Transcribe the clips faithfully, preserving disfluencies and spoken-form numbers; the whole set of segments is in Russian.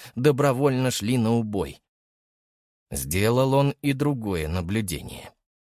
добровольно шли на убой. Сделал он и другое наблюдение.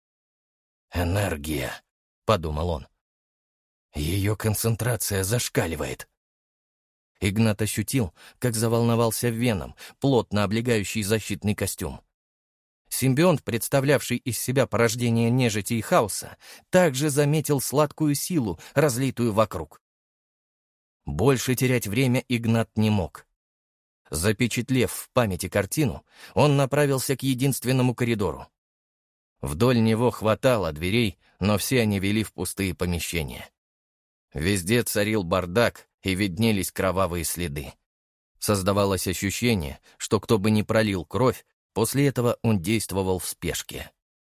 «Энергия», — подумал он. «Ее концентрация зашкаливает». Игнат ощутил, как заволновался веном, плотно облегающий защитный костюм. Симбионт, представлявший из себя порождение нежити и хаоса, также заметил сладкую силу, разлитую вокруг. Больше терять время Игнат не мог. Запечатлев в памяти картину, он направился к единственному коридору. Вдоль него хватало дверей, но все они вели в пустые помещения. Везде царил бардак, и виднелись кровавые следы. Создавалось ощущение, что кто бы ни пролил кровь, после этого он действовал в спешке.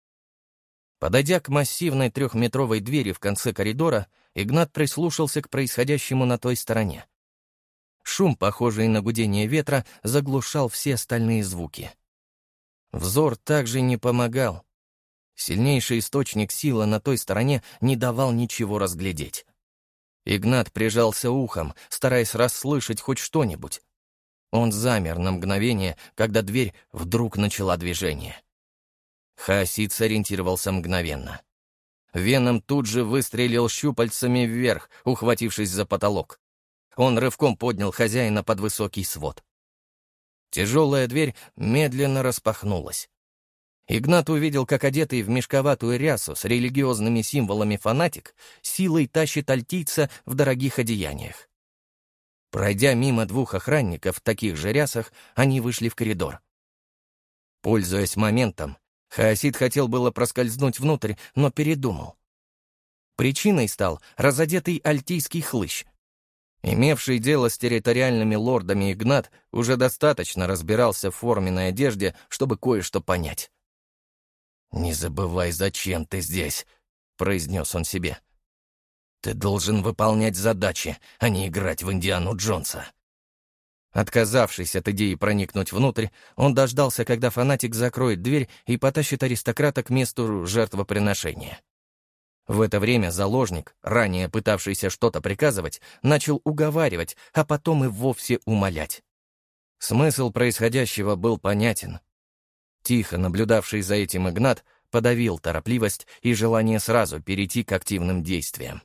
Подойдя к массивной трехметровой двери в конце коридора, Игнат прислушался к происходящему на той стороне. Шум, похожий на гудение ветра, заглушал все остальные звуки. Взор также не помогал. Сильнейший источник силы на той стороне не давал ничего разглядеть. Игнат прижался ухом, стараясь расслышать хоть что-нибудь. Он замер на мгновение, когда дверь вдруг начала движение. Хаосид сориентировался мгновенно. Веном тут же выстрелил щупальцами вверх, ухватившись за потолок. Он рывком поднял хозяина под высокий свод. Тяжелая дверь медленно распахнулась. Игнат увидел, как одетый в мешковатую рясу с религиозными символами фанатик силой тащит альтийца в дорогих одеяниях. Пройдя мимо двух охранников в таких же рясах, они вышли в коридор. Пользуясь моментом, хаосид хотел было проскользнуть внутрь, но передумал. Причиной стал разодетый альтийский хлыщ. Имевший дело с территориальными лордами Игнат уже достаточно разбирался в форменной одежде, чтобы кое-что понять. «Не забывай, зачем ты здесь», — произнес он себе. «Ты должен выполнять задачи, а не играть в Индиану Джонса». Отказавшись от идеи проникнуть внутрь, он дождался, когда фанатик закроет дверь и потащит аристократа к месту жертвоприношения. В это время заложник, ранее пытавшийся что-то приказывать, начал уговаривать, а потом и вовсе умолять. Смысл происходящего был понятен. Тихо наблюдавший за этим Игнат подавил торопливость и желание сразу перейти к активным действиям.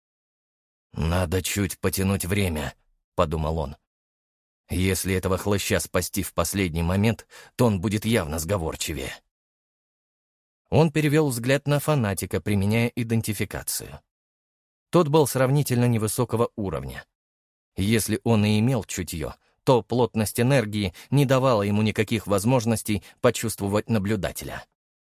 «Надо чуть потянуть время», — подумал он. «Если этого хлыща спасти в последний момент, то он будет явно сговорчивее». Он перевел взгляд на фанатика, применяя идентификацию. Тот был сравнительно невысокого уровня. Если он и имел чутье, то плотность энергии не давала ему никаких возможностей почувствовать наблюдателя.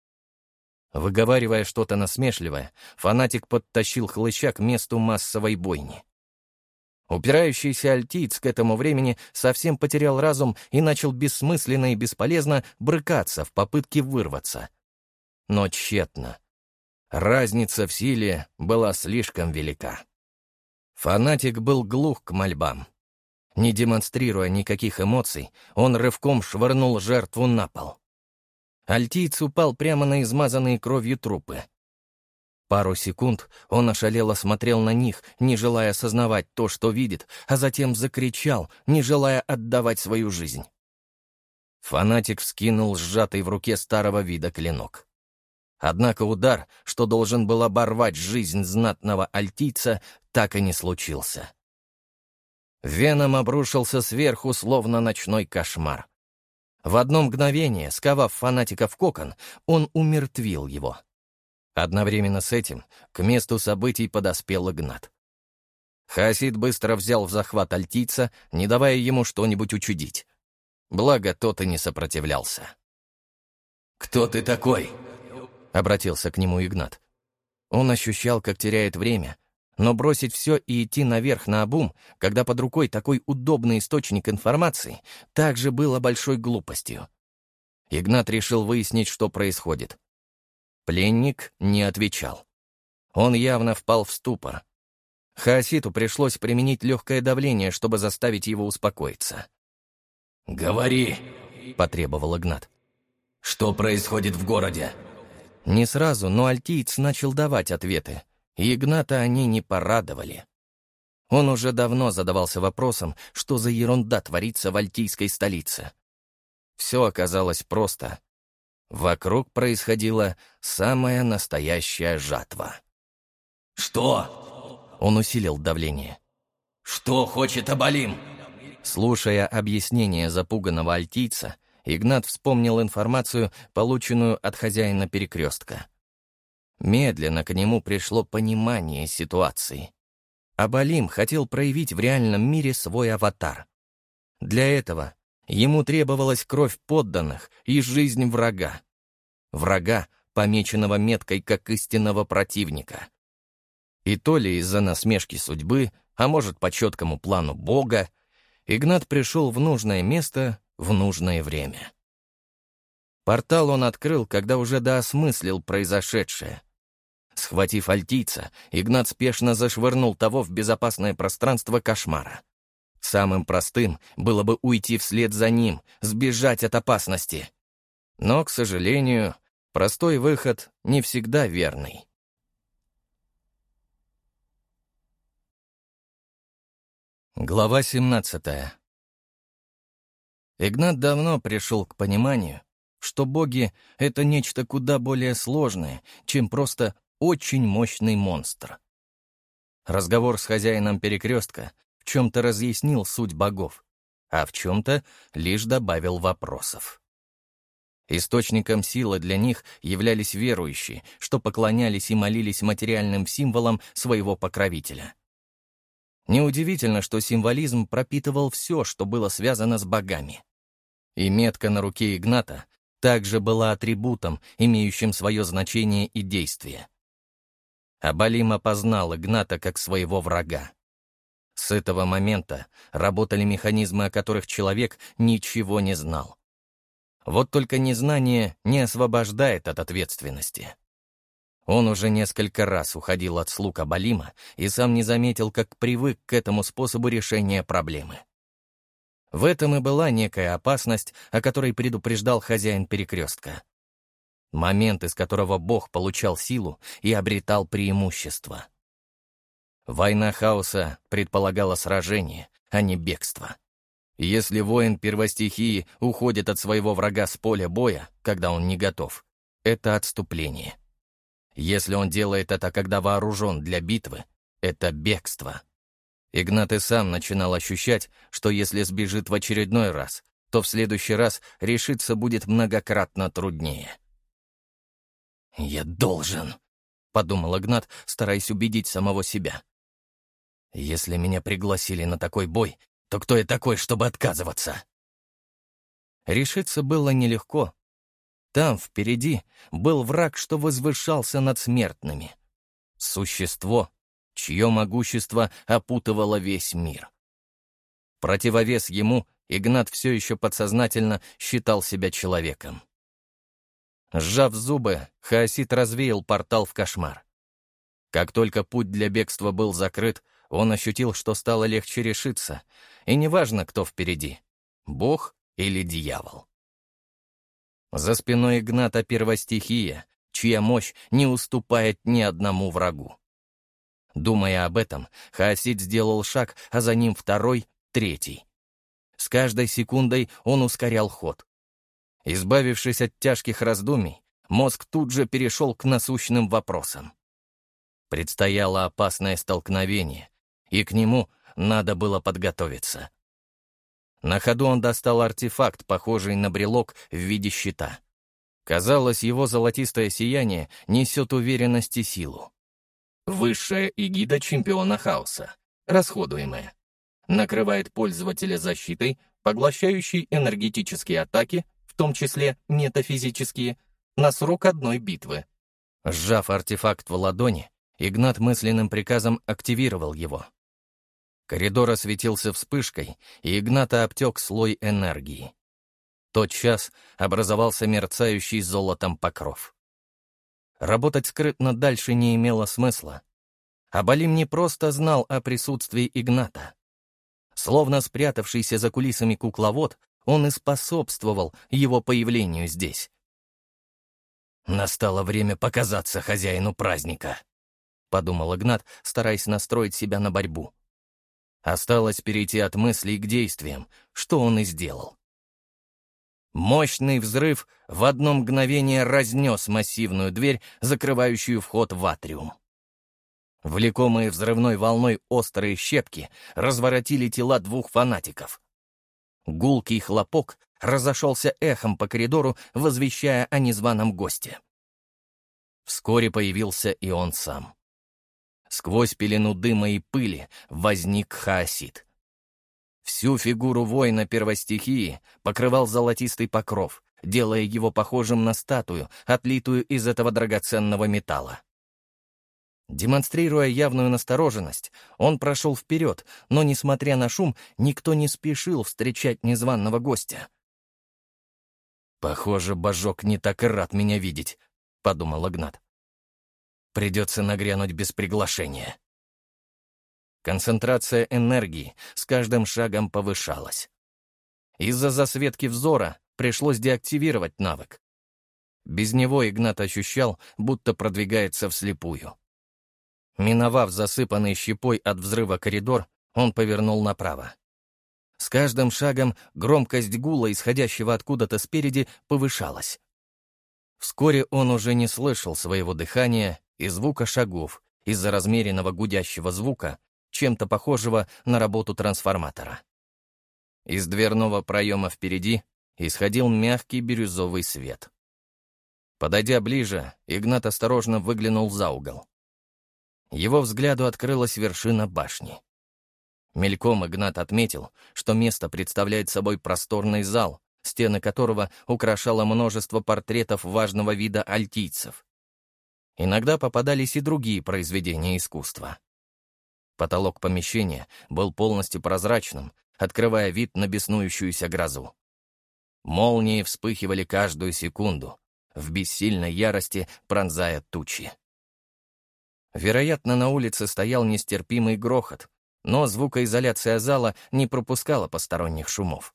Выговаривая что-то насмешливое, фанатик подтащил хлыща к месту массовой бойни. Упирающийся альтиец к этому времени совсем потерял разум и начал бессмысленно и бесполезно брыкаться в попытке вырваться. Но тщетно. Разница в силе была слишком велика. Фанатик был глух к мольбам. Не демонстрируя никаких эмоций, он рывком швырнул жертву на пол. Альтиец упал прямо на измазанные кровью трупы. Пару секунд он ошалело смотрел на них, не желая осознавать то, что видит, а затем закричал, не желая отдавать свою жизнь. Фанатик вскинул сжатый в руке старого вида клинок. Однако удар, что должен был оборвать жизнь знатного альтийца, так и не случился. Веном обрушился сверху, словно ночной кошмар. В одно мгновение, сковав фанатика в кокон, он умертвил его. Одновременно с этим к месту событий подоспел Игнат. Хаосид быстро взял в захват альтийца, не давая ему что-нибудь учудить. Благо, тот и не сопротивлялся. «Кто ты такой?» — обратился к нему Игнат. Он ощущал, как теряет время, но бросить все и идти наверх наобум, когда под рукой такой удобный источник информации, также было большой глупостью. Игнат решил выяснить, что происходит. Пленник не отвечал. Он явно впал в ступор. Хаоситу пришлось применить легкое давление, чтобы заставить его успокоиться. «Говори», — потребовал Игнат. «Что происходит в городе?» Не сразу, но альтиец начал давать ответы, и Игната они не порадовали. Он уже давно задавался вопросом, что за ерунда творится в альтийской столице. Все оказалось просто. Вокруг происходила самая настоящая жатва. «Что? Он усилил давление. Что хочет Абалим?» Слушая объяснение запуганного альтийца, Игнат вспомнил информацию, полученную от хозяина перекрестка. Медленно к нему пришло понимание ситуации. Абалим хотел проявить в реальном мире свой аватар. Для этого ему требовалась кровь подданных и жизнь врага. Врага, помеченного меткой как истинного противника. И то ли из-за насмешки судьбы, а может, по четкому плану Бога, Игнат пришел в нужное место в нужное время. Портал он открыл, когда уже доосмыслил произошедшее. Схватив альтийца, Игнат спешно зашвырнул того в безопасное пространство кошмара. Самым простым было бы уйти вслед за ним, сбежать от опасности. Но, к сожалению, простой выход не всегда верный. Глава семнадцатая. Игнат давно пришел к пониманию, что боги — это нечто куда более сложное, чем просто очень мощный монстр. Разговор с хозяином перекрестка в чем-то разъяснил суть богов, а в чем-то лишь добавил вопросов. Источником силы для них являлись верующие, что поклонялись и молились материальным символам своего покровителя. Неудивительно, что символизм пропитывал все, что было связано с богами. И метка на руке Игната также была атрибутом, имеющим свое значение и действие. Абалим опознал Игната как своего врага. С этого момента работали механизмы, о которых человек ничего не знал. Вот только незнание не освобождает от ответственности. Он уже несколько раз уходил от слуг Абалима и сам не заметил, как привык к этому способу решения проблемы. В этом и была некая опасность, о которой предупреждал хозяин перекрестка. Момент, из которого Бог получал силу и обретал преимущество. Война хаоса предполагала сражение, а не бегство. Если воин первостихии уходит от своего врага с поля боя, когда он не готов, это отступление. Если он делает это, когда вооружен для битвы, это бегство. Игнат и сам начинал ощущать, что если сбежит в очередной раз, то в следующий раз решиться будет многократно труднее. «Я должен», — подумал Игнат, стараясь убедить самого себя. «Если меня пригласили на такой бой, то кто я такой, чтобы отказываться?» Решиться было нелегко. Там, впереди, был враг, что возвышался над смертными. Существо, чье могущество опутывало весь мир. Противовес ему Игнат все еще подсознательно считал себя человеком. Сжав зубы, хаосит развеял портал в кошмар. Как только путь для бегства был закрыт, он ощутил, что стало легче решиться, и неважно, кто впереди — Бог или дьявол. За спиной Игната первостихия, чья мощь не уступает ни одному врагу. Думая об этом, хаосит сделал шаг, а за ним второй, третий. С каждой секундой он ускорял ход. Избавившись от тяжких раздумий, мозг тут же перешел к насущным вопросам. Предстояло опасное столкновение, и к нему надо было подготовиться. На ходу он достал артефакт, похожий на брелок в виде щита. Казалось, его золотистое сияние несет уверенность и силу. Высшая эгида чемпиона хаоса, расходуемая. Накрывает пользователя защитой, поглощающей энергетические атаки, в том числе метафизические, на срок одной битвы. Сжав артефакт в ладони, Игнат мысленным приказом активировал его. Коридор осветился вспышкой, и Игната обтек слой энергии. Тотчас образовался мерцающий золотом покров. Работать скрытно дальше не имело смысла. Абалим не просто знал о присутствии Игната. Словно спрятавшийся за кулисами кукловод, он и способствовал его появлению здесь. «Настало время показаться хозяину праздника», — подумал Игнат, стараясь настроить себя на борьбу. Осталось перейти от мыслей к действиям, что он и сделал. Мощный взрыв в одно мгновение разнес массивную дверь, закрывающую вход в атриум. Влекомые взрывной волной острые щепки разворотили тела двух фанатиков. Гулкий хлопок разошелся эхом по коридору, возвещая о незваном госте. Вскоре появился и он сам. Сквозь пелену дыма и пыли возник хаосит. Всю фигуру воина первостихии покрывал золотистый покров, делая его похожим на статую, отлитую из этого драгоценного металла. Демонстрируя явную настороженность, он прошел вперед, но, несмотря на шум, никто не спешил встречать незваного гостя. «Похоже, божок не так и рад меня видеть», — подумал Игнат. «Придется нагрянуть без приглашения». Концентрация энергии с каждым шагом повышалась. Из-за засветки взора пришлось деактивировать навык. Без него Игнат ощущал, будто продвигается вслепую. Миновав засыпанный щепой от взрыва коридор, он повернул направо. С каждым шагом громкость гула, исходящего откуда-то спереди, повышалась. Вскоре он уже не слышал своего дыхания и звука шагов из-за размеренного гудящего звука, чем-то похожего на работу трансформатора. Из дверного проема впереди исходил мягкий бирюзовый свет. Подойдя ближе, Игнат осторожно выглянул за угол. Его взгляду открылась вершина башни. Мельком Игнат отметил, что место представляет собой просторный зал, стены которого украшало множество портретов важного вида альтийцев. Иногда попадались и другие произведения искусства. Потолок помещения был полностью прозрачным, открывая вид на беснующуюся грозу. Молнии вспыхивали каждую секунду, в бессильной ярости пронзая тучи. Вероятно, на улице стоял нестерпимый грохот, но звукоизоляция зала не пропускала посторонних шумов.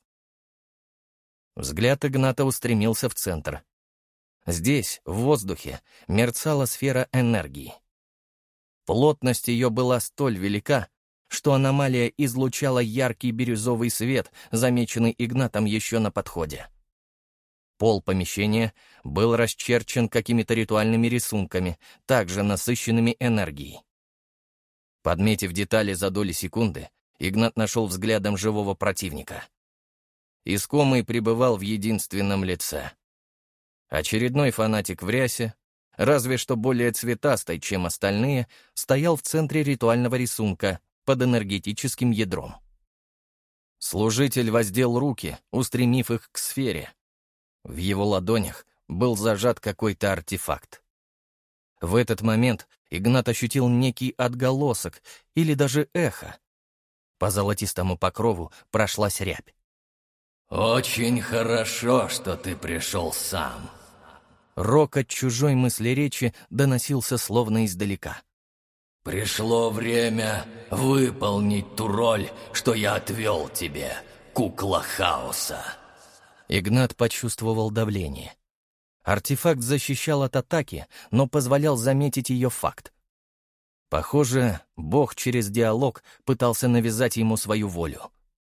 Взгляд Игната устремился в центр. Здесь, в воздухе, мерцала сфера энергии. Плотность ее была столь велика, что аномалия излучала яркий бирюзовый свет, замеченный Игнатом еще на подходе. Пол помещения был расчерчен какими-то ритуальными рисунками, также насыщенными энергией. Подметив детали за доли секунды, Игнат нашел взглядом живого противника. Искомый пребывал в единственном лице. Очередной фанатик в рясе, разве что более цветастой, чем остальные, стоял в центре ритуального рисунка под энергетическим ядром. Служитель воздел руки, устремив их к сфере. В его ладонях был зажат какой-то артефакт. В этот момент Игнат ощутил некий отголосок или даже эхо. По золотистому покрову прошлась рябь. «Очень хорошо, что ты пришел сам». Рокот чужой мысли-речи доносился словно издалека. «Пришло время выполнить ту роль, что я отвел тебе, кукла хаоса». Игнат почувствовал давление. Артефакт защищал от атаки, но позволял заметить ее факт. Похоже, Бог через диалог пытался навязать ему свою волю.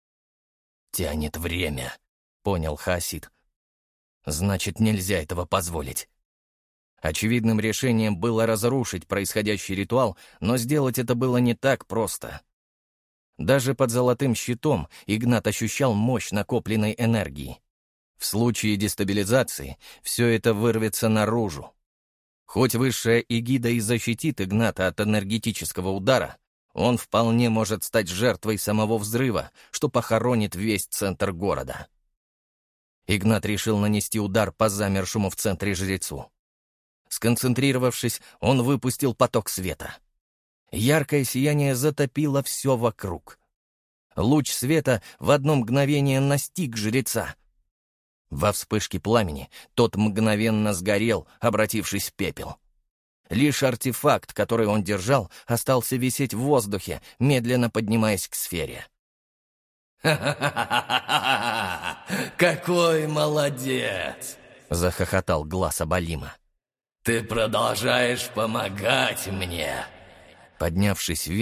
«Тянет время», — понял хаосит. Значит, нельзя этого позволить. Очевидным решением было разрушить происходящий ритуал, но сделать это было не так просто. Даже под золотым щитом Игнат ощущал мощь накопленной энергии. В случае дестабилизации все это вырвется наружу. Хоть высшая эгида и защитит Игната от энергетического удара, он вполне может стать жертвой самого взрыва, что похоронит весь центр города. Игнат решил нанести удар по замершему в центре жрецу. Сконцентрировавшись, он выпустил поток света. Яркое сияние затопило все вокруг. Луч света в одно мгновение настиг жреца. Во вспышке пламени тот мгновенно сгорел, обратившись в пепел. Лишь артефакт, который он держал, остался висеть в воздухе, медленно поднимаясь к сфере. «Ха-ха-ха-ха-ха! Какой молодец!» — захохотал глаз Абалима. «Ты продолжаешь помогать мне!» Поднявшись вверх,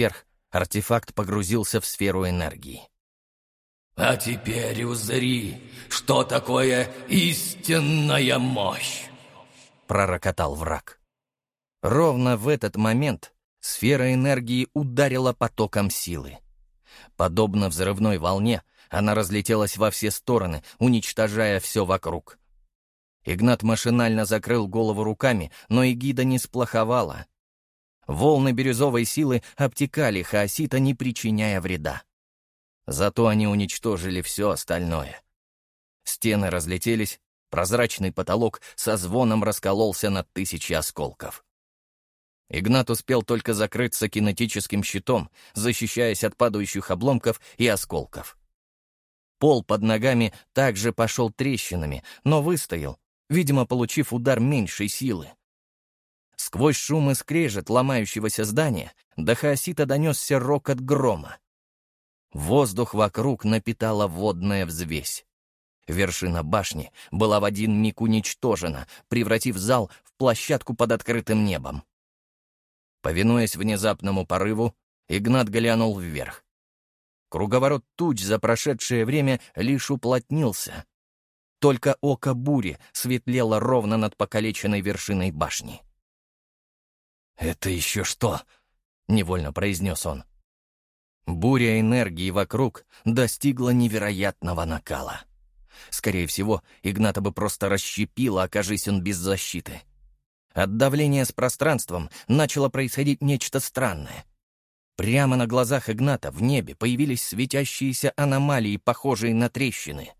Артефакт погрузился в сферу энергии. «А теперь узри, что такое истинная мощь!» — пророкотал враг. Ровно в этот момент сфера энергии ударила потоком силы. Подобно взрывной волне, она разлетелась во все стороны, уничтожая все вокруг. Игнат машинально закрыл голову руками, но эгида не сплоховала. Волны бирюзовой силы обтекали хаосита, не причиняя вреда. Зато они уничтожили все остальное. Стены разлетелись, прозрачный потолок со звоном раскололся на тысячи осколков. Игнат успел только закрыться кинетическим щитом, защищаясь от падающих обломков и осколков. Пол под ногами также пошел трещинами, но выстоял, видимо, получив удар меньшей силы. Сквозь шум и скрежет ломающегося здания до хаосита донесся рокот грома. Воздух вокруг напитала водная взвесь. Вершина башни была в один миг уничтожена, превратив зал в площадку под открытым небом. Повинуясь внезапному порыву, Игнат глянул вверх. Круговорот туч за прошедшее время лишь уплотнился. Только око бури светлело ровно над покалеченной вершиной башни. «Это еще что?» — невольно произнес он. Буря энергии вокруг достигла невероятного накала. Скорее всего, Игната бы просто расщепило, окажись он без защиты. От давления с пространством начало происходить нечто странное. Прямо на глазах Игната в небе появились светящиеся аномалии, похожие на трещины.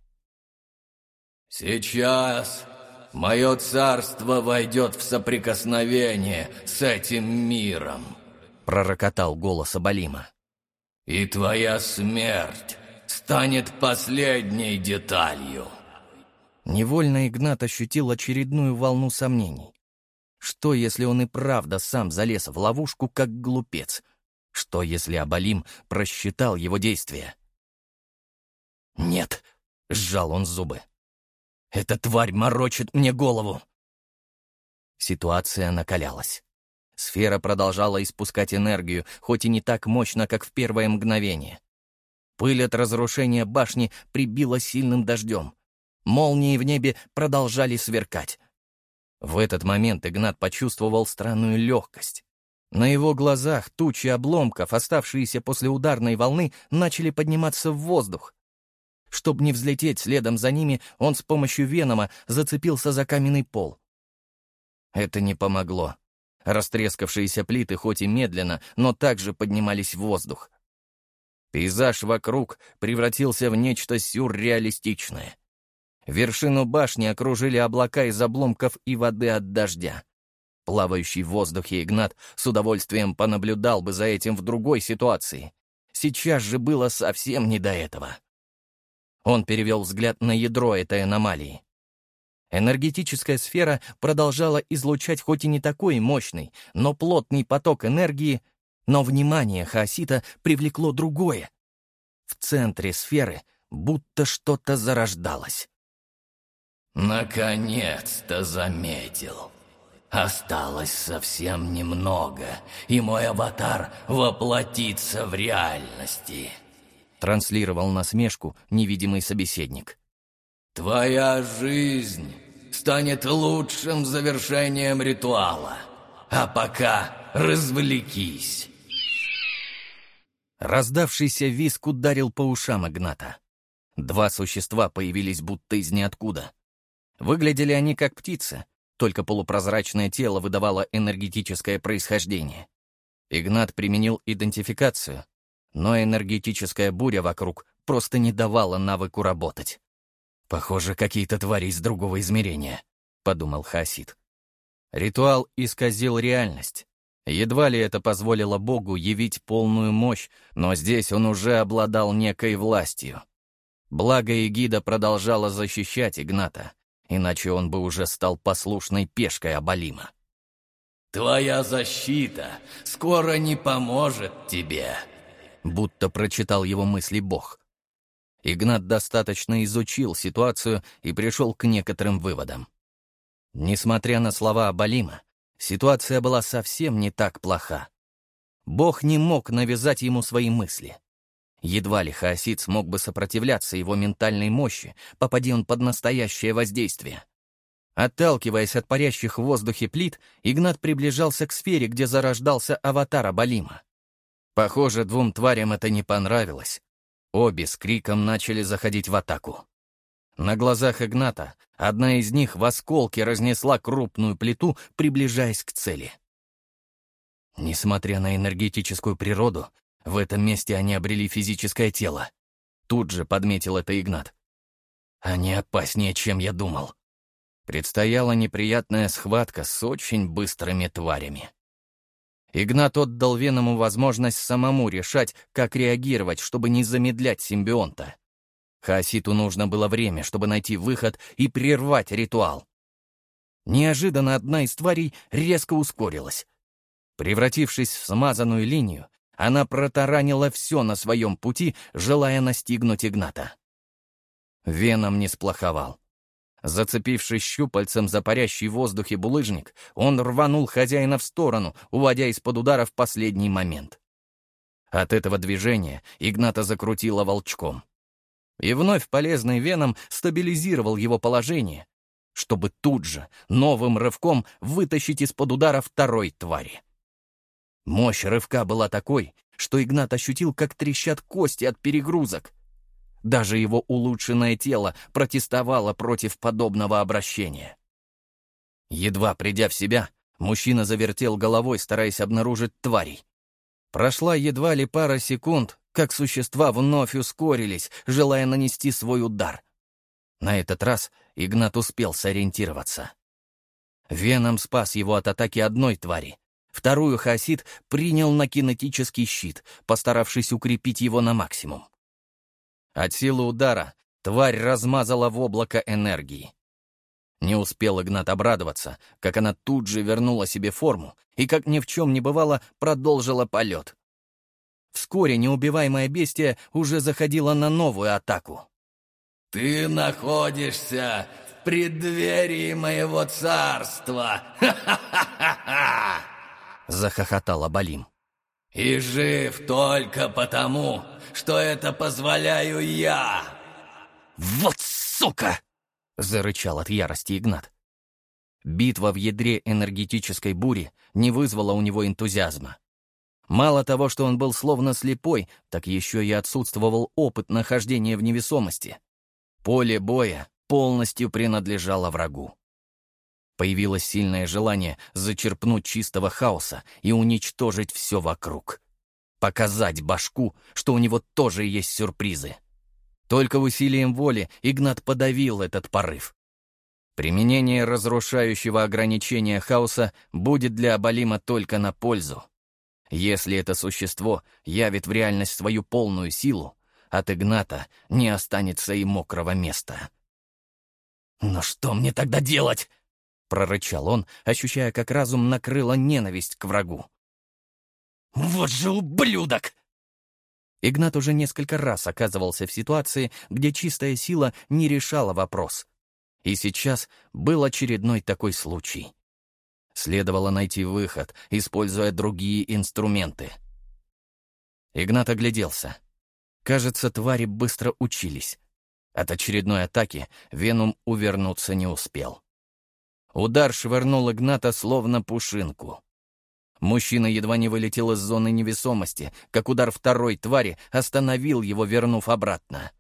«Сейчас мое царство войдет в соприкосновение с этим миром», — пророкотал голос Абалима. «И твоя смерть станет последней деталью». Невольно Игнат ощутил очередную волну сомнений. Что, если он и правда сам залез в ловушку, как глупец? Что, если Абалим просчитал его действия? «Нет», — сжал он зубы. «Эта тварь морочит мне голову». Ситуация накалялась. Сфера продолжала испускать энергию, хоть и не так мощно, как в первое мгновение. Пыль от разрушения башни прибила сильным дождем. Молнии в небе продолжали сверкать. В этот момент Игнат почувствовал странную легкость. На его глазах тучи обломков, оставшиеся после ударной волны, начали подниматься в воздух. Чтобы не взлететь следом за ними, он с помощью венома зацепился за каменный пол. Это не помогло. Растрескавшиеся плиты хоть и медленно, но также поднимались в воздух. Пейзаж вокруг превратился в нечто сюрреалистичное. Вершину башни окружили облака из обломков и воды от дождя. Плавающий в воздухе Игнат с удовольствием понаблюдал бы за этим в другой ситуации. Сейчас же было совсем не до этого. Он перевел взгляд на ядро этой аномалии. Энергетическая сфера продолжала излучать хоть и не такой мощный, но плотный поток энергии, но внимание хаосита привлекло другое. В центре сферы будто что-то зарождалось. «Наконец-то заметил. Осталось совсем немного, и мой аватар воплотится в реальности», — транслировал насмешку невидимый собеседник. «Твоя жизнь станет лучшим завершением ритуала, а пока развлекись». Раздавшийся визг ударил по ушам Игната. Два существа появились будто из ниоткуда. Выглядели они как птицы, только полупрозрачное тело выдавало энергетическое происхождение. Игнат применил идентификацию, но энергетическая буря вокруг просто не давала навыку работать. «Похоже, какие-то твари из другого измерения», — подумал хаосит. Ритуал исказил реальность. Едва ли это позволило Богу явить полную мощь, но здесь он уже обладал некой властью. Благо эгида продолжала защищать Игната, иначе он бы уже стал послушной пешкой Абалима. «Твоя защита скоро не поможет тебе», — будто прочитал его мысли Бог. Игнат достаточно изучил ситуацию и пришел к некоторым выводам. Несмотря на слова Абалима, ситуация была совсем не так плоха. Бог не мог навязать ему свои мысли. Едва ли хаосит смог бы сопротивляться его ментальной мощи, попади он под настоящее воздействие. Отталкиваясь от парящих в воздухе плит, Игнат приближался к сфере, где зарождался аватар Абалима. Похоже, двум тварям это не понравилось. Обе с криком начали заходить в атаку. На глазах Игната одна из них в осколке разнесла крупную плиту, приближаясь к цели. Несмотря на энергетическую природу, в этом месте они обрели физическое тело. Тут же подметил это Игнат. Они опаснее, чем я думал. Предстояла неприятная схватка с очень быстрыми тварями. Игнат отдал Веному возможность самому решать, как реагировать, чтобы не замедлять симбионта. Хаоситу нужно было время, чтобы найти выход и прервать ритуал. Неожиданно одна из тварей резко ускорилась. Превратившись в смазанную линию, она протаранила все на своем пути, желая настигнуть Игната. Веном не сплоховал. Зацепившись щупальцем за парящий в воздухе булыжник, он рванул хозяина в сторону, уводя из-под удара в последний момент. От этого движения Игната закрутило волчком. И вновь полезный Веном стабилизировал его положение, чтобы тут же новым рывком вытащить из-под удара второй твари. Мощь рывка была такой, что Игнат ощутил, как трещат кости от перегрузок. Даже его улучшенное тело протестовало против подобного обращения. Едва придя в себя, мужчина завертел головой, стараясь обнаружить тварей. Прошла едва ли пара секунд, как существа вновь ускорились, желая нанести свой удар. На этот раз Игнат успел сориентироваться. Веном спас его от атаки одной твари. Вторую хаосит принял на кинетический щит, постаравшись укрепить его на максимум. От силы удара тварь размазала в облако энергии. Не успел Игнат обрадоваться, как она тут же вернула себе форму и, как ни в чем не бывало, продолжила полет. Вскоре неубиваемое бестие уже заходило на новую атаку. «Ты находишься в преддверии моего царства! Ха-ха-ха-ха-ха!» — захохотал Абалим. «И жив только потому, что это позволяю я!» «Вот сука!» — зарычал от ярости Игнат. Битва в ядре энергетической бури не вызвала у него энтузиазма. Мало того, что он был словно слепой, так еще и отсутствовал опыт нахождения в невесомости. Поле боя полностью принадлежало врагу. Появилось сильное желание зачерпнуть чистого хаоса и уничтожить все вокруг. Показать башку, что у него тоже есть сюрпризы. Только усилием воли Игнат подавил этот порыв. Применение разрушающего ограничения хаоса будет для Абалима только на пользу. Если это существо явит в реальность свою полную силу, от Игната не останется и мокрого места. «Но что мне тогда делать?» — прорычал он, ощущая, как разум накрыла ненависть к врагу. «Вот же ублюдок!» Игнат уже несколько раз оказывался в ситуации, где чистая сила не решала вопрос. И сейчас был очередной такой случай. Следовало найти выход, используя другие инструменты. Игнат огляделся. Кажется, твари быстро учились. От очередной атаки Веном увернуться не успел. Удар швырнул Игната словно пушинку. Мужчина едва не вылетел из зоны невесомости, как удар второй твари остановил его, вернув обратно.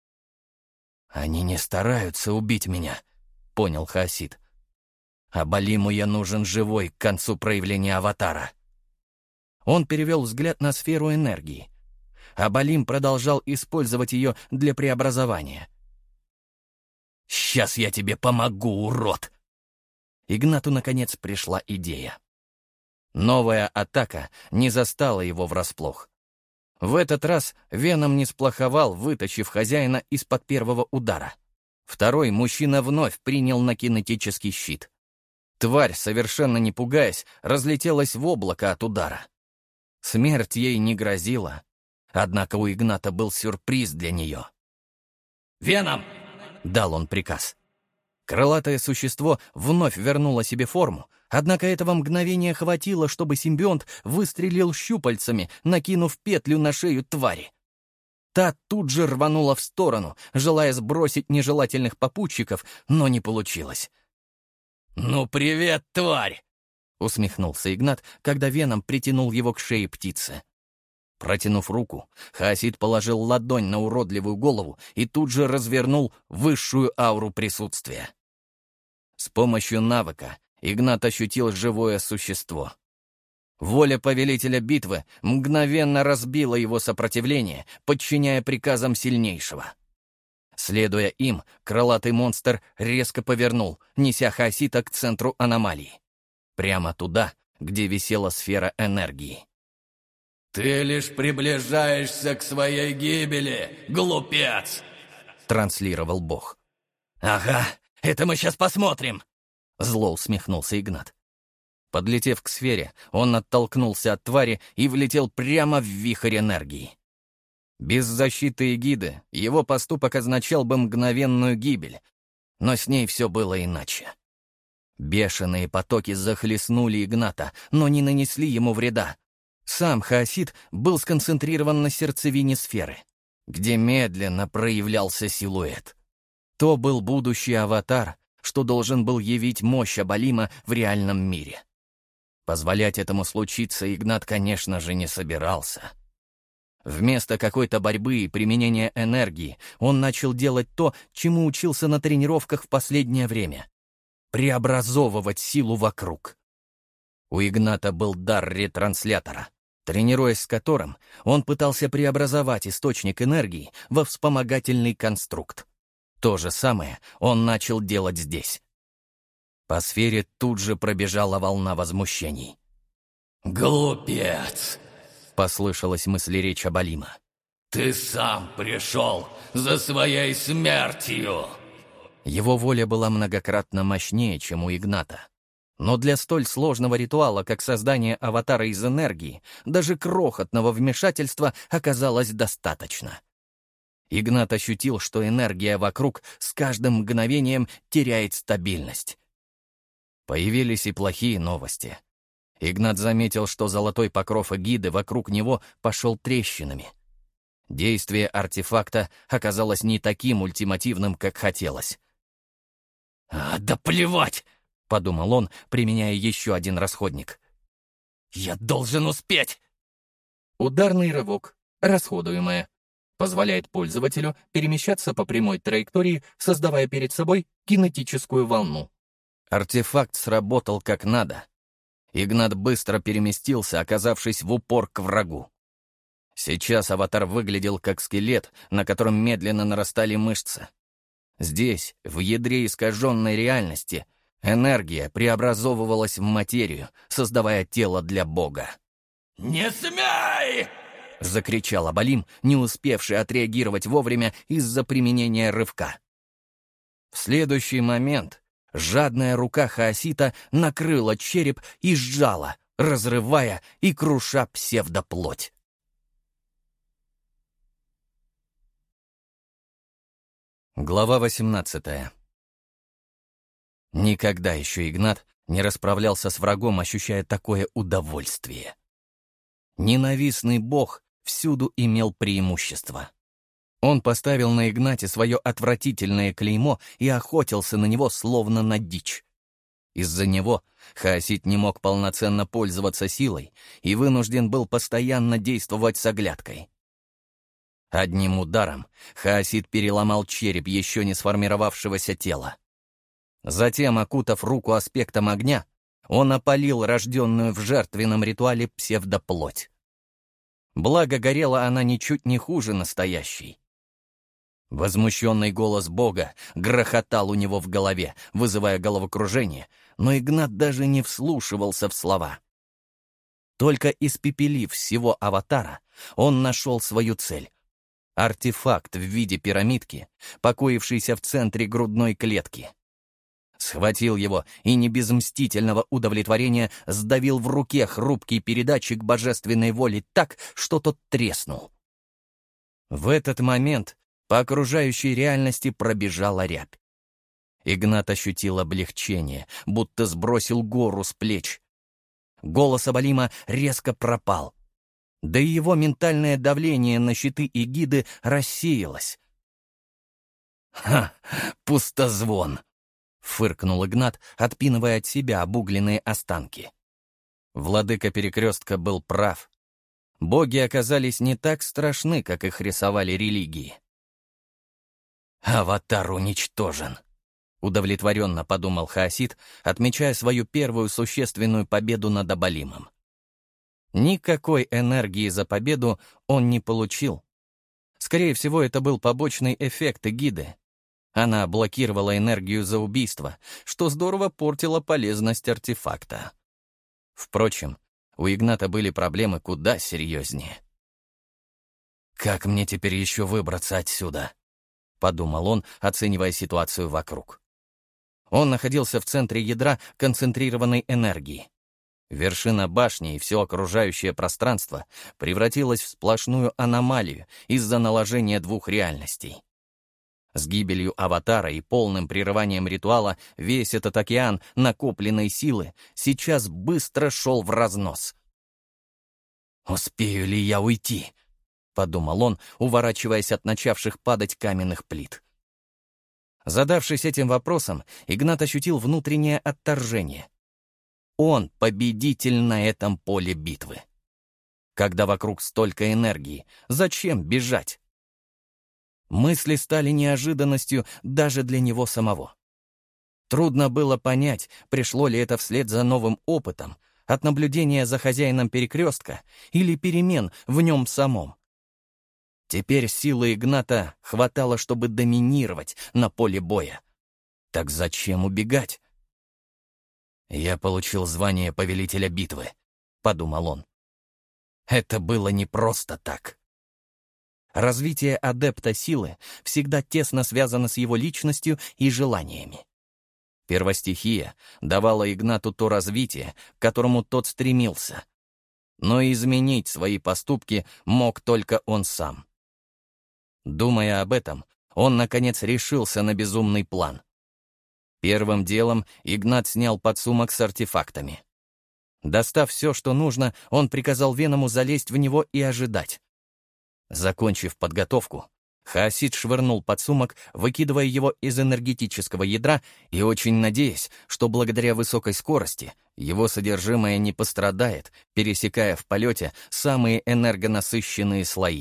«Они не стараются убить меня», — понял хаосит. «Абалиму я нужен живой к концу проявления аватара». Он перевел взгляд на сферу энергии. Абалим продолжал использовать ее для преобразования. «Сейчас я тебе помогу, урод!» Игнату, наконец, пришла идея. Новая атака не застала его врасплох. В этот раз Веном не сплоховал, вытащив хозяина из-под первого удара. Второй мужчина вновь принял на кинетический щит. Тварь, совершенно не пугаясь, разлетелась в облако от удара. Смерть ей не грозила, однако у Игната был сюрприз для нее. «Веном!» — дал он приказ. Крылатое существо вновь вернуло себе форму, однако этого мгновения хватило, чтобы симбионт выстрелил щупальцами, накинув петлю на шею твари. Та тут же рванула в сторону, желая сбросить нежелательных попутчиков, но не получилось. «Ну, привет, тварь!» — усмехнулся Игнат, когда Веном притянул его к шее птицы. Протянув руку, Хаосид положил ладонь на уродливую голову и тут же развернул высшую ауру присутствия. С помощью навыка Игнат ощутил живое существо. Воля повелителя битвы мгновенно разбила его сопротивление, подчиняя приказам сильнейшего. Следуя им, крылатый монстр резко повернул, неся Хаосита к центру аномалии. Прямо туда, где висела сфера энергии. «Ты лишь приближаешься к своей гибели, глупец!» — транслировал бог. «Ага, это мы сейчас посмотрим!» — зло усмехнулся Игнат. Подлетев к сфере, он оттолкнулся от твари и влетел прямо в вихрь энергии. Без защиты эгиды его поступок означал бы мгновенную гибель, но с ней все было иначе. Бешеные потоки захлестнули Игната, но не нанесли ему вреда. Сам Хаосид был сконцентрирован на сердцевине сферы, где медленно проявлялся силуэт. То был будущий аватар, что должен был явить мощь Абалима в реальном мире. Позволять этому случиться Игнат, конечно же, не собирался. Вместо какой-то борьбы и применения энергии он начал делать то, чему учился на тренировках в последнее время — преобразовывать силу вокруг. У Игната был дар ретранслятора, тренируясь с которым он пытался преобразовать источник энергии во вспомогательный конструкт. То же самое он начал делать здесь. По сфере тут же пробежала волна возмущений. «Глупец!» — послышалась мыслеречь Абалима. «Ты сам пришел за своей смертью!» Его воля была многократно мощнее, чем у Игната. Но для столь сложного ритуала, как создание аватара из энергии, даже крохотного вмешательства оказалось достаточно. Игнат ощутил, что энергия вокруг с каждым мгновением теряет стабильность. Появились и плохие новости. Игнат заметил, что золотой покров эгиды вокруг него пошел трещинами. Действие артефакта оказалось не таким ультимативным, как хотелось. «А, да плевать!» — подумал он, применяя еще один расходник. «Я должен успеть!» Ударный рывок, расходуемое, позволяет пользователю перемещаться по прямой траектории, создавая перед собой кинетическую волну. Артефакт сработал как надо. Игнат быстро переместился, оказавшись в упор к врагу. Сейчас аватар выглядел как скелет, на котором медленно нарастали мышцы. Здесь, в ядре искаженной реальности, энергия преобразовывалась в материю, создавая тело для бога. «Не смей!» — закричал Абалим, не успевший отреагировать вовремя из-за применения рывка. В следующий момент жадная рука Хаосита накрыла череп и сжала, разрывая и круша псевдоплоть. Глава восемнадцатая. Никогда еще Игнат не расправлялся с врагом, ощущая такое удовольствие. Ненавистный бог всюду имел преимущество. Он поставил на Игнате свое отвратительное клеймо и охотился на него словно на дичь. Из-за него Хаосид не мог полноценно пользоваться силой и вынужден был постоянно действовать с оглядкой. Одним ударом Хаосид переломал череп еще не сформировавшегося тела. Затем, окутав руку аспектом огня, он опалил рожденную в жертвенном ритуале псевдоплоть. Благо, горела она ничуть не хуже настоящей. Возмущенный голос Бога грохотал у него в голове, вызывая головокружение, но Игнат даже не вслушивался в слова. Только испепелив всего аватара, он нашел свою цель — артефакт в виде пирамидки, покоившийся в центре грудной клетки. Схватил его и не без мстительного удовлетворения сдавил в руке хрупкий передатчик божественной воли так, что тот треснул. В этот момент по окружающей реальности пробежала рябь. Игнат ощутил облегчение, будто сбросил гору с плеч. Голос Абалима резко пропал. Да и его ментальное давление на щиты эгиды рассеялось. «Ха! Пустозвон!» — фыркнул Игнат, отпинывая от себя обугленные останки. Владыка Перекрестка был прав. Боги оказались не так страшны, как их рисовали религии. «Аватар уничтожен», — удовлетворенно подумал Хаосид, отмечая свою первую существенную победу над Абалимом. Никакой энергии за победу он не получил. Скорее всего, это был побочный эффект эгиды. Она блокировала энергию за убийство, что здорово портило полезность артефакта. Впрочем, у Игната были проблемы куда серьезнее. «Как мне теперь еще выбраться отсюда?» — подумал он, оценивая ситуацию вокруг. Он находился в центре ядра концентрированной энергии. Вершина башни и все окружающее пространство превратилось в сплошную аномалию из-за наложения двух реальностей. С гибелью аватара и полным прерыванием ритуала весь этот океан накопленной силы сейчас быстро шел в разнос. «Успею ли я уйти?» — подумал он, уворачиваясь от начавших падать каменных плит. Задавшись этим вопросом, Игнат ощутил внутреннее отторжение. Он победитель на этом поле битвы. Когда вокруг столько энергии, зачем бежать? Мысли стали неожиданностью даже для него самого. Трудно было понять, пришло ли это вслед за новым опытом, от наблюдения за хозяином Перекрестка или перемен в нем самом. Теперь силы Игната хватало, чтобы доминировать на поле боя. Так зачем убегать? «Я получил звание повелителя битвы», — подумал он. Это было не просто так. Развитие адепта силы всегда тесно связано с его личностью и желаниями. Первостихия давала Игнату то развитие, к которому тот стремился. Но изменить свои поступки мог только он сам. Думая об этом, он, наконец, решился на безумный план. Первым делом Игнат снял подсумок с артефактами. Достав все, что нужно, он приказал Веному залезть в него и ожидать. Закончив подготовку, Хаосид швырнул подсумок, выкидывая его из энергетического ядра и очень надеясь, что благодаря высокой скорости его содержимое не пострадает, пересекая в полете самые энергонасыщенные слои.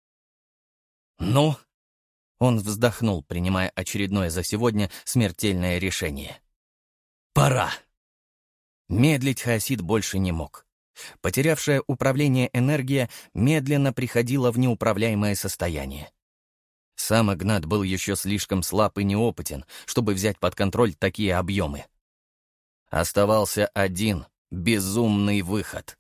«Ну?» Он вздохнул, принимая очередное за сегодня смертельное решение. «Пора!» Медлить Хаосид больше не мог. Потерявшая управление энергия медленно приходила в неуправляемое состояние. Сам Игнат был еще слишком слаб и неопытен, чтобы взять под контроль такие объемы. Оставался один безумный выход.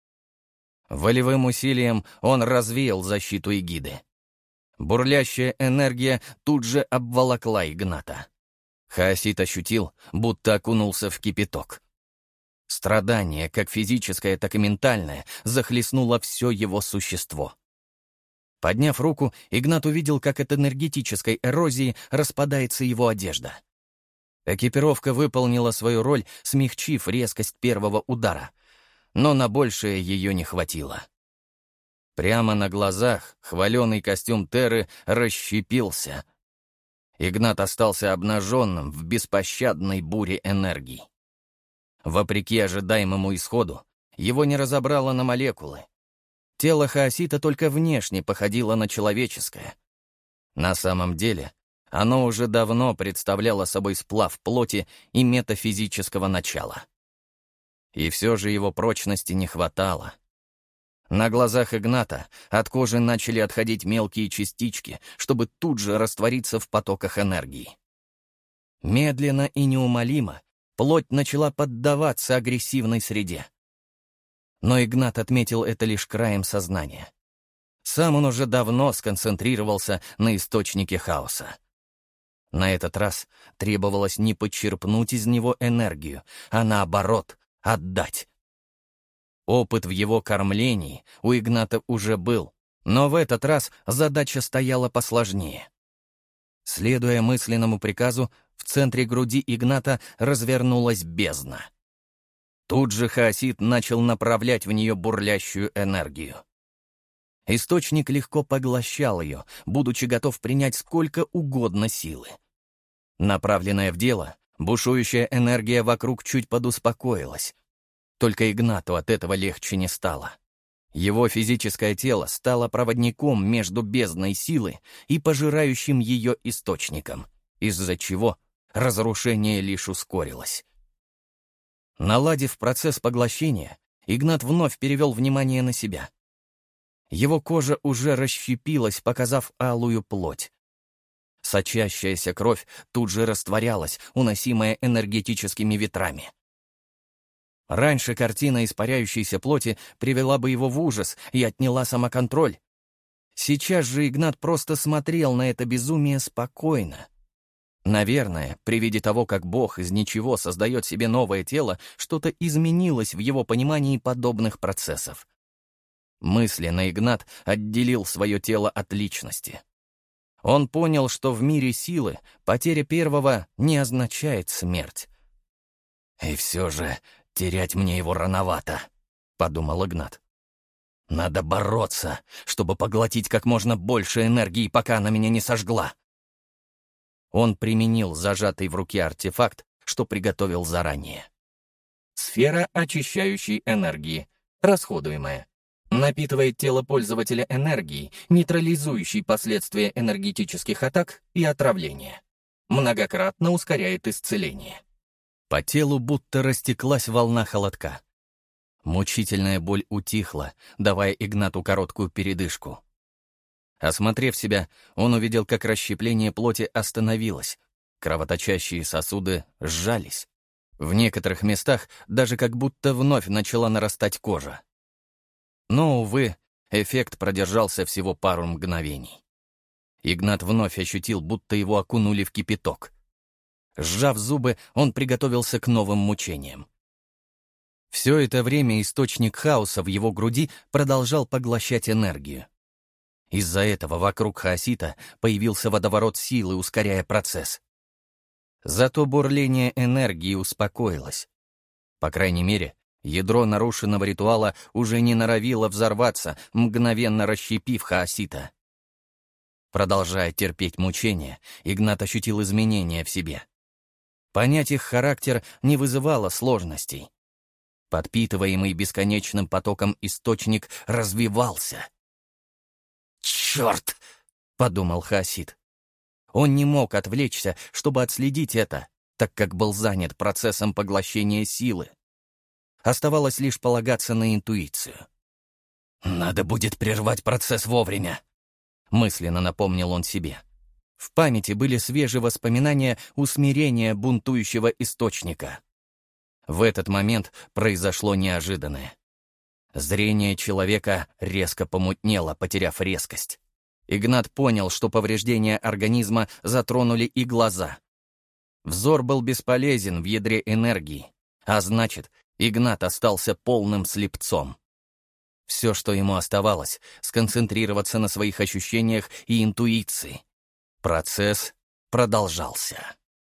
Волевым усилием он развеял защиту эгиды. Бурлящая энергия тут же обволокла Игната. Хаосид ощутил, будто окунулся в кипяток. Страдание, как физическое, так и ментальное, захлестнуло все его существо. Подняв руку, Игнат увидел, как от энергетической эрозии распадается его одежда. Экипировка выполнила свою роль, смягчив резкость первого удара, но на большее ее не хватило. Прямо на глазах хваленый костюм Терры расщепился. Игнат остался обнаженным в беспощадной буре энергий. Вопреки ожидаемому исходу, его не разобрало на молекулы. Тело Хаосита только внешне походило на человеческое. На самом деле, оно уже давно представляло собой сплав плоти и метафизического начала. И все же его прочности не хватало. На глазах Игната от кожи начали отходить мелкие частички, чтобы тут же раствориться в потоках энергии. Медленно и неумолимо плоть начала поддаваться агрессивной среде. Но Игнат отметил это лишь краем сознания. Сам он уже давно сконцентрировался на источнике хаоса. На этот раз требовалось не подчерпнуть из него энергию, а наоборот, отдать. Опыт в его кормлении у Игната уже был, но в этот раз задача стояла посложнее. Следуя мысленному приказу, В центре груди Игната развернулась бездна. Тут же хаосит начал направлять в нее бурлящую энергию. Источник легко поглощал ее, будучи готов принять сколько угодно силы. Направленная в дело, бушующая энергия вокруг чуть подуспокоилась. Только Игнату от этого легче не стало. Его физическое тело стало проводником между бездной силы и пожирающим ее источником, из-за чего разрушение лишь ускорилось. Наладив процесс поглощения, Игнат вновь перевел внимание на себя. Его кожа уже расщепилась, показав алую плоть. Сочащаяся кровь тут же растворялась, уносимая энергетическими ветрами. Раньше картина испаряющейся плоти привела бы его в ужас и отняла самоконтроль. Сейчас же Игнат просто смотрел на это безумие спокойно. Наверное, при виде того, как Бог из ничего создает себе новое тело, что-то изменилось в его понимании подобных процессов. Мысленно Игнат отделил свое тело от личности. Он понял, что в мире силы потеря первого не означает смерть. «И все же терять мне его рановато», — подумал Игнат. «Надо бороться, чтобы поглотить как можно больше энергии, пока она меня не сожгла». Он применил зажатый в руке артефакт, что приготовил заранее. Сфера очищающей энергии, расходуемая. Напитывает тело пользователя энергией, нейтрализующей последствия энергетических атак и отравления. Многократно ускоряет исцеление. По телу будто растеклась волна холодка. Мучительная боль утихла, давая Игнату короткую передышку. Осмотрев себя, он увидел, как расщепление плоти остановилось. Кровоточащие сосуды сжались. В некоторых местах даже как будто вновь начала нарастать кожа. Но, увы, эффект продержался всего пару мгновений. Игнат вновь ощутил, будто его окунули в кипяток. Сжав зубы, он приготовился к новым мучениям. Все это время источник хаоса в его груди продолжал поглощать энергию. Из-за этого вокруг хаосита появился водоворот силы, ускоряя процесс. Зато бурление энергии успокоилось. По крайней мере, ядро нарушенного ритуала уже не норовило взорваться, мгновенно расщепив хаосита. Продолжая терпеть мучения, Игнат ощутил изменения в себе. Понять их характер не вызывало сложностей. Подпитываемый бесконечным потоком источник развивался. «Черт!» — подумал хаосит. Он не мог отвлечься, чтобы отследить это, так как был занят процессом поглощения силы. Оставалось лишь полагаться на интуицию. «Надо будет прервать процесс вовремя», — мысленно напомнил он себе. В памяти были свежие воспоминания усмирения бунтующего источника. В этот момент произошло неожиданное. Зрение человека резко помутнело, потеряв резкость. Игнат понял, что повреждения организма затронули и глаза. Взор был бесполезен в ядре энергии, а значит, Игнат остался полным слепцом. Все, что ему оставалось, сконцентрироваться на своих ощущениях и интуиции. Процесс продолжался.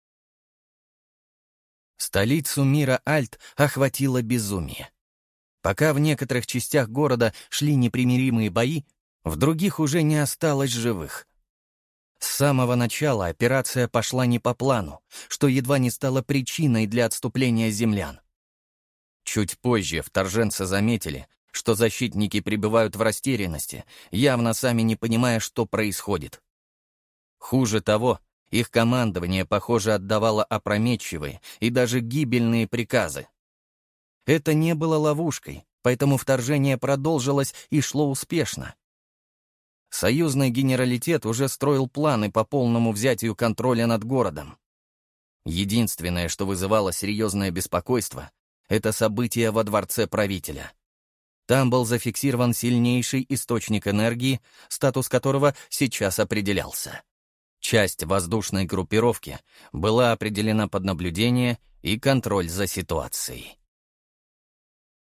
Столицу мира Альт охватило безумие. Пока в некоторых частях города шли непримиримые бои, в других уже не осталось живых. С самого начала операция пошла не по плану, что едва не стало причиной для отступления землян. Чуть позже вторженцы заметили, что защитники пребывают в растерянности, явно сами не понимая, что происходит. Хуже того, их командование, похоже, отдавало опрометчивые и даже гибельные приказы. Это не было ловушкой, поэтому вторжение продолжилось и шло успешно. Союзный генералитет уже строил планы по полному взятию контроля над городом. Единственное, что вызывало серьезное беспокойство, это события во дворце правителя. Там был зафиксирован сильнейший источник энергии, статус которого сейчас определялся. Часть воздушной группировки была определена под наблюдение и контроль за ситуацией.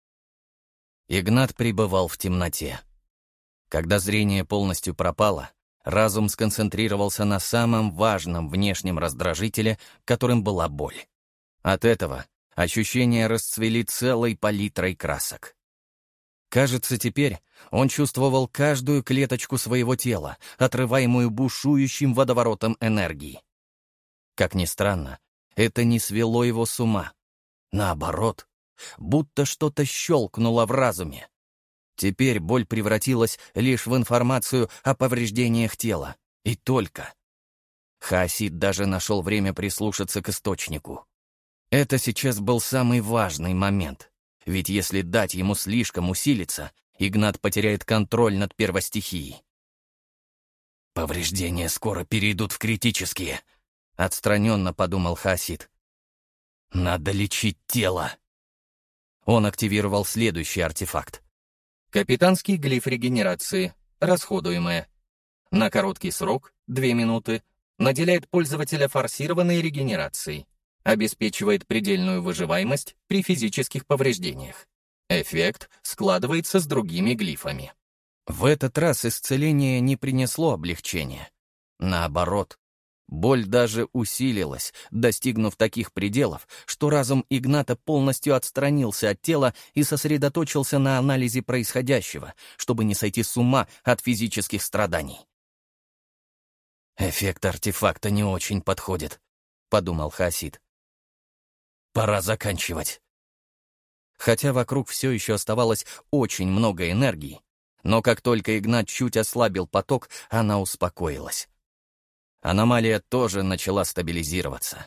Игнат пребывал в темноте. Когда зрение полностью пропало, Разум сконцентрировался на самом важном внешнем раздражителе, которым была боль. От этого ощущения расцвели целой палитрой красок. Кажется, теперь он чувствовал каждую клеточку своего тела, отрываемую бушующим водоворотом энергии. Как ни странно, это не свело его с ума. Наоборот, будто что-то щелкнуло в разуме. Теперь боль превратилась лишь в информацию о повреждениях тела. И только. Хаосид даже нашел время прислушаться к источнику. Это сейчас был самый важный момент. Ведь если дать ему слишком усилиться, Игнат потеряет контроль над первостихией. «Повреждения скоро перейдут в критические», — отстраненно подумал Хаосид. «Надо лечить тело». Он активировал следующий артефакт. Капитанский глиф регенерации, расходуемое. На короткий срок, две минуты, наделяет пользователя форсированной регенерацией. Обеспечивает предельную выживаемость при физических повреждениях. Эффект складывается с другими глифами. В этот раз исцеление не принесло облегчения. Наоборот, боль даже усилилась, достигнув таких пределов, что разум Игната полностью отстранился от тела и сосредоточился на анализе происходящего, чтобы не сойти с ума от физических страданий. «Эффект артефакта не очень подходит», — подумал Хаосид. «Пора заканчивать». Хотя вокруг все еще оставалось очень много энергии, но как только Игнат чуть ослабил поток, она успокоилась. Аномалия тоже начала стабилизироваться.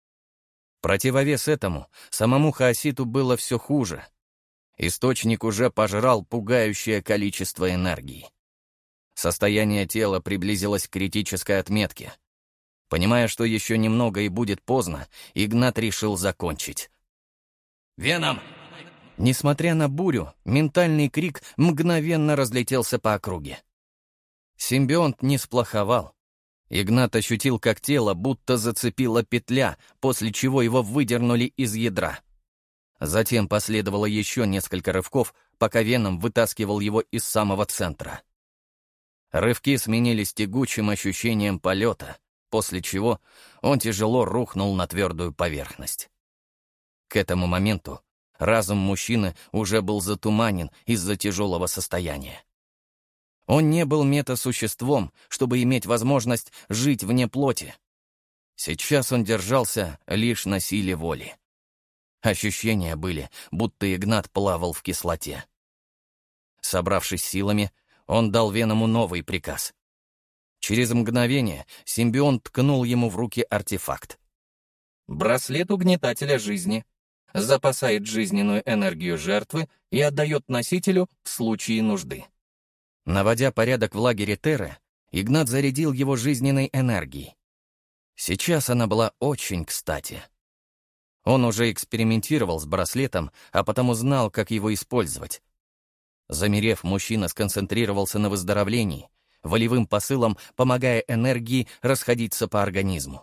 Противовес этому самому Хаоситу было все хуже. Источник уже пожрал пугающее количество энергии. Состояние тела приблизилось к критической отметке. Понимая, что еще немного и будет поздно, Игнат решил закончить. «Веном!» Несмотря на бурю, ментальный крик мгновенно разлетелся по округе. Симбионт не сплоховал. Игнат ощутил, как тело будто зацепила петля, после чего его выдернули из ядра. Затем последовало еще несколько рывков, пока Веном вытаскивал его из самого центра. Рывки сменились тягучим ощущением полета, после чего он тяжело рухнул на твердую поверхность. К этому моменту разум мужчины уже был затуманен из-за тяжелого состояния. Он не был метасуществом, чтобы иметь возможность жить вне плоти. Сейчас он держался лишь на силе воли. Ощущения были, будто Игнат плавал в кислоте. Собравшись силами, он дал Веному новый приказ. Через мгновение симбионт ткнул ему в руки артефакт. «Браслет угнетателя жизни. Запасает жизненную энергию жертвы и отдает носителю в случае нужды». Наводя порядок в лагере Терры, Игнат зарядил его жизненной энергией. Сейчас она была очень кстати. Он уже экспериментировал с браслетом, а потому знал, как его использовать. Замерев, мужчина сконцентрировался на выздоровлении, волевым посылом помогая энергии расходиться по организму.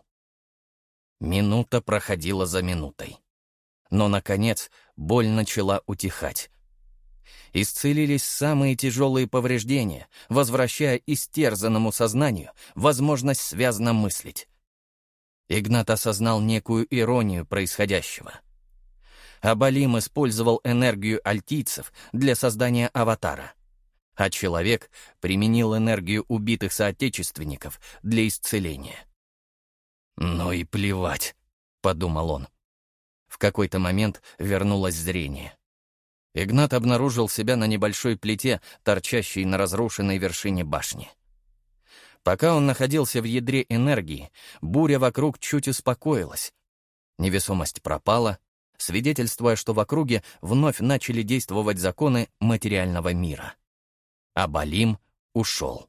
Минута проходила за минутой. Но, наконец, боль начала утихать. Исцелились самые тяжелые повреждения, возвращая истерзанному сознанию возможность связно мыслить. Игнат осознал некую иронию происходящего. Абалим использовал энергию альтийцев для создания аватара, а человек применил энергию убитых соотечественников для исцеления. «Ну и плевать», — подумал он. В какой-то момент вернулось зрение. Игнат обнаружил себя на небольшой плите, торчащей на разрушенной вершине башни. Пока он находился в ядре энергии, буря вокруг чуть успокоилась. Невесомость пропала, свидетельствуя, что в округе вновь начали действовать законы материального мира. Абалим ушел.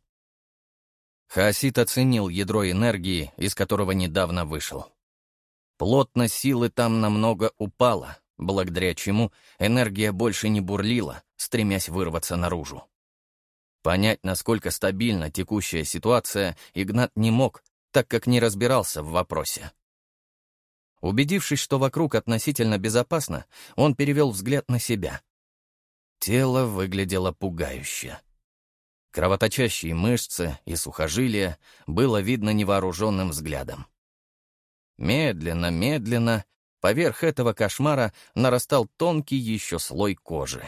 Хаосид оценил ядро энергии, из которого недавно вышел. Плотность силы там намного упала, благодаря чему энергия больше не бурлила, стремясь вырваться наружу. Понять, насколько стабильна текущая ситуация, Игнат не мог, так как не разбирался в вопросе. Убедившись, что вокруг относительно безопасно, он перевел взгляд на себя. Тело выглядело пугающе. Кровоточащие мышцы и сухожилия было видно невооруженным взглядом. Медленно, медленно, поверх этого кошмара нарастал тонкий еще слой кожи.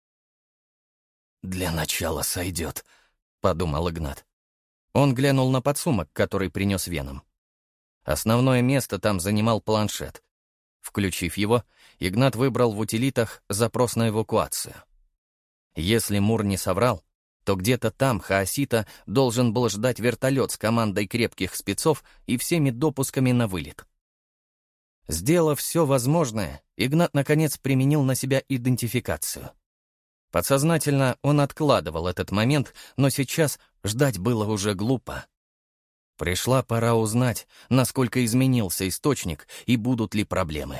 «Для начала сойдет», — подумал Игнат. Он глянул на подсумок, который принес Веном. Основное место там занимал планшет. Включив его, Игнат выбрал в утилитах запрос на эвакуацию. Если Мур не соврал, то где-то там Хаосита должен был ждать вертолет с командой крепких спецов и всеми допусками на вылет. Сделав все возможное, Игнат наконец применил на себя идентификацию. Подсознательно он откладывал этот момент, но сейчас ждать было уже глупо. Пришла пора узнать, насколько изменился источник и будут ли проблемы.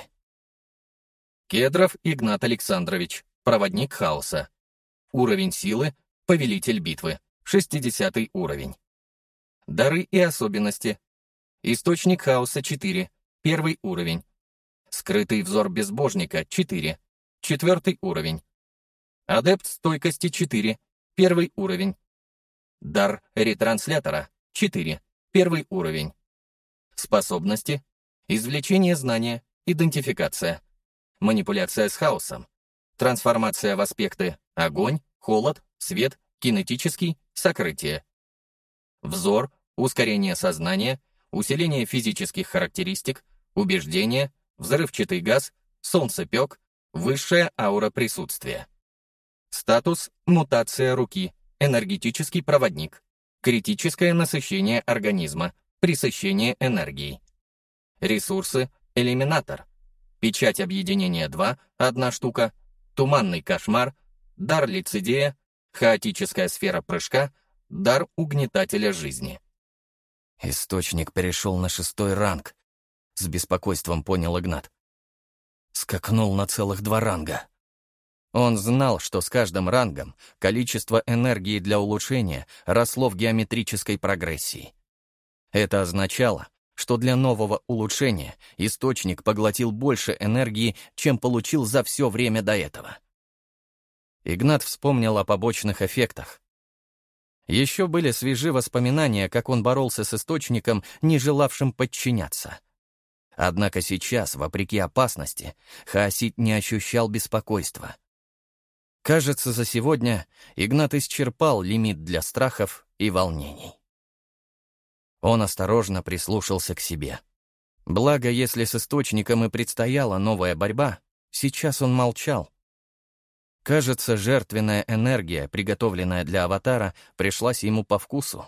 Кедров Игнат Александрович, проводник хаоса. Уровень силы — повелитель битвы, шестидесятый уровень. Дары и особенности. Источник хаоса четыре, первый уровень. Скрытый взор безбожника четыре, четвертый уровень. Адепт стойкости четыре, первый уровень. Дар ретранслятора четыре, первый уровень. Способности. Извлечение знания, идентификация. Манипуляция с хаосом. Трансформация в аспекты огонь, холод, свет, кинетический, сокрытие. Взор, ускорение сознания, усиление физических характеристик, убеждение, взрывчатый газ, солнцепек, высшая аура присутствия. Статус — мутация руки, энергетический проводник, критическое насыщение организма, пресыщение энергией. Ресурсы — элиминатор, печать объединения два, одна штука, туманный кошмар, дар лицедея, хаотическая сфера прыжка, дар угнетателя жизни. Источник перешел на шестой ранг, с беспокойством понял Игнат. Скакнул на целых два ранга. Он знал, что с каждым рангом количество энергии для улучшения росло в геометрической прогрессии. Это означало, что для нового улучшения источник поглотил больше энергии, чем получил за все время до этого. Игнат вспомнил о побочных эффектах. Еще были свежи воспоминания, как он боролся с источником, не желавшим подчиняться. Однако сейчас, вопреки опасности, Хаосит не ощущал беспокойства. Кажется, за сегодня Игнат исчерпал лимит для страхов и волнений. Он осторожно прислушался к себе. Благо, если с источником и предстояла новая борьба, сейчас он молчал. Кажется, жертвенная энергия, приготовленная для аватара, пришлась ему по вкусу.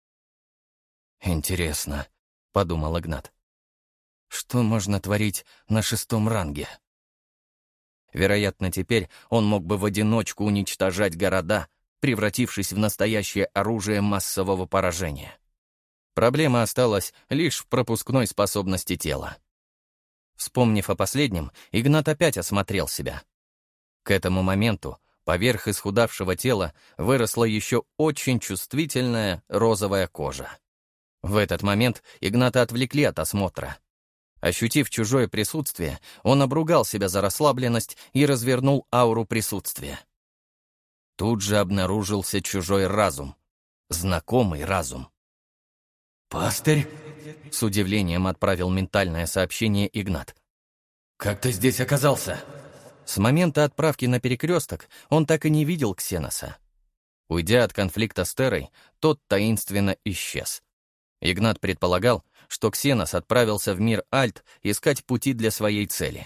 «Интересно», — подумал Игнат, — «что можно творить на шестом ранге?» Вероятно, теперь он мог бы в одиночку уничтожать города, превратившись в настоящее оружие массового поражения. Проблема осталась лишь в пропускной способности тела. Вспомнив о последнем, Игнат опять осмотрел себя. К этому моменту поверх исхудавшего тела выросла еще очень чувствительная розовая кожа. В этот момент Игната отвлекли от осмотра. Ощутив чужое присутствие, он обругал себя за расслабленность и развернул ауру присутствия. Тут же обнаружился чужой разум, знакомый разум. «Пастырь?» — с удивлением отправил ментальное сообщение Игнат. «Как ты здесь оказался?» С момента отправки на перекресток он так и не видел Ксеноса. Уйдя от конфликта с Террой, тот таинственно исчез. Игнат предполагал, что Ксенос отправился в мир Альт искать пути для своей цели.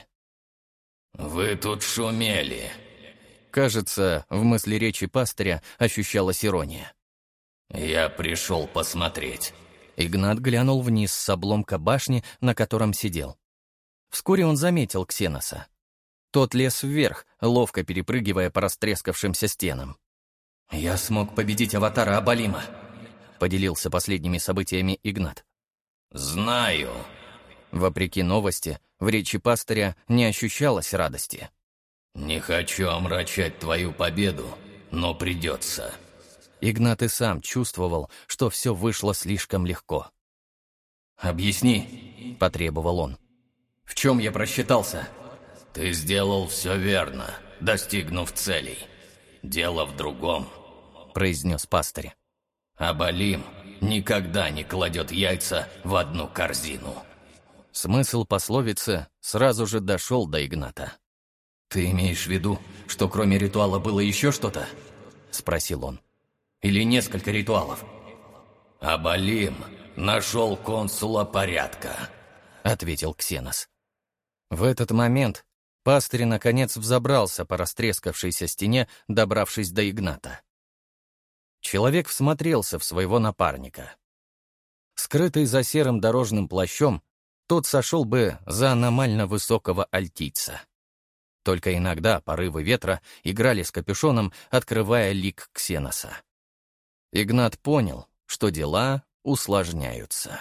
«Вы тут шумели». Кажется, в мысли речи пастыря ощущалась ирония. «Я пришел посмотреть». Игнат глянул вниз с обломка башни, на котором сидел. Вскоре он заметил Ксеноса. Тот лез вверх, ловко перепрыгивая по растрескавшимся стенам. «Я смог победить аватара Абалима», — поделился последними событиями Игнат. «Знаю». Вопреки новости, в речи пастыря не ощущалось радости. «Не хочу омрачать твою победу, но придется». Игнат и сам чувствовал, что все вышло слишком легко. «Объясни», — потребовал он. «В чем я просчитался?» «Ты сделал все верно, достигнув целей. Дело в другом. произнес пастырь. «Абалим никогда не кладет яйца в одну корзину». Смысл пословицы сразу же дошел до Игната. «Ты имеешь в виду, что кроме ритуала было еще что-то?» — спросил он. «Или несколько ритуалов?» «Абалим нашел консула порядка», — ответил Ксенос. В этот момент пастырь наконец взобрался по растрескавшейся стене, добравшись до Игната. Человек всмотрелся в своего напарника. Скрытый за серым дорожным плащом, тот сошел бы за аномально высокого альтийца. Только иногда порывы ветра играли с капюшоном, открывая лик Ксеноса. Игнат понял, что дела усложняются.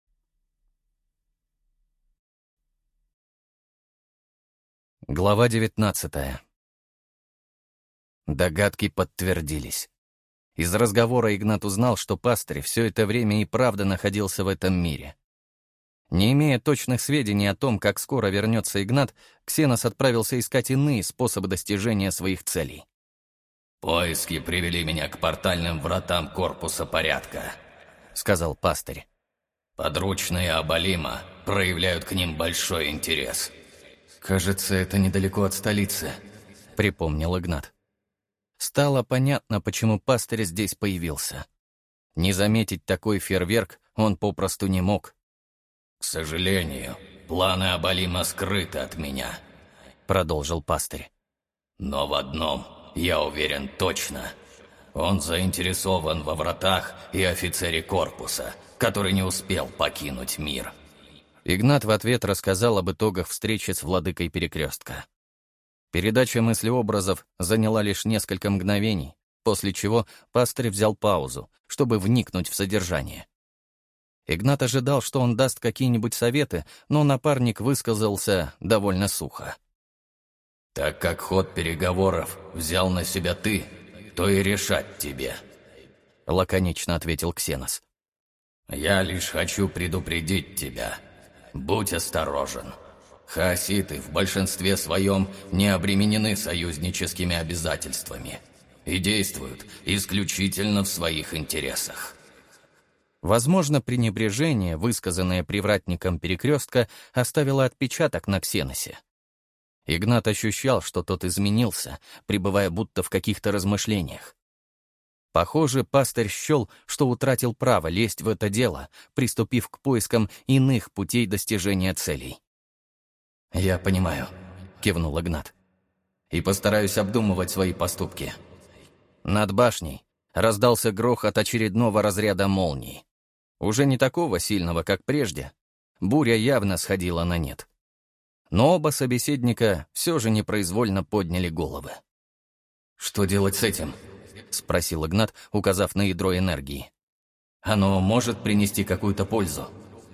Глава девятнадцатая. Догадки подтвердились. Из разговора Игнат узнал, что пастырь все это время и правда находился в этом мире. Не имея точных сведений о том, как скоро вернется Игнат, Ксенос отправился искать иные способы достижения своих целей. «Поиски привели меня к портальным вратам корпуса порядка», — сказал пастырь. «Подручные Абалима проявляют к ним большой интерес». «Кажется, это недалеко от столицы», — припомнил Игнат. Стало понятно, почему пастырь здесь появился. Не заметить такой фейерверк он попросту не мог. «К сожалению, планы Абалима скрыты от меня», — продолжил пастырь. «Но в одном я уверен точно. Он заинтересован во вратах и офицере корпуса, который не успел покинуть мир». Игнат в ответ рассказал об итогах встречи с владыкой Перекрестка. Передача мыслеобразов заняла лишь несколько мгновений, после чего пастырь взял паузу, чтобы вникнуть в содержание. Игнат ожидал, что он даст какие-нибудь советы, но напарник высказался довольно сухо. «Так как ход переговоров взял на себя ты, то и решать тебе», — лаконично ответил Ксенос. «Я лишь хочу предупредить тебя. Будь осторожен. Хаоситы в большинстве своем не обременены союзническими обязательствами и действуют исключительно в своих интересах». Возможно, пренебрежение, высказанное привратником Перекрестка, оставило отпечаток на Ксеносе. Игнат ощущал, что тот изменился, пребывая будто в каких-то размышлениях. Похоже, пастырь счел, что утратил право лезть в это дело, приступив к поискам иных путей достижения целей. «Я понимаю», — кивнул Игнат, — «и постараюсь обдумывать свои поступки». Над башней раздался грохот очередного разряда молний. Уже не такого сильного, как прежде. Буря явно сходила на нет. Но оба собеседника все же непроизвольно подняли головы. «Что делать с этим?» — спросил Игнат, указав на ядро энергии. «Оно может принести какую-то пользу?»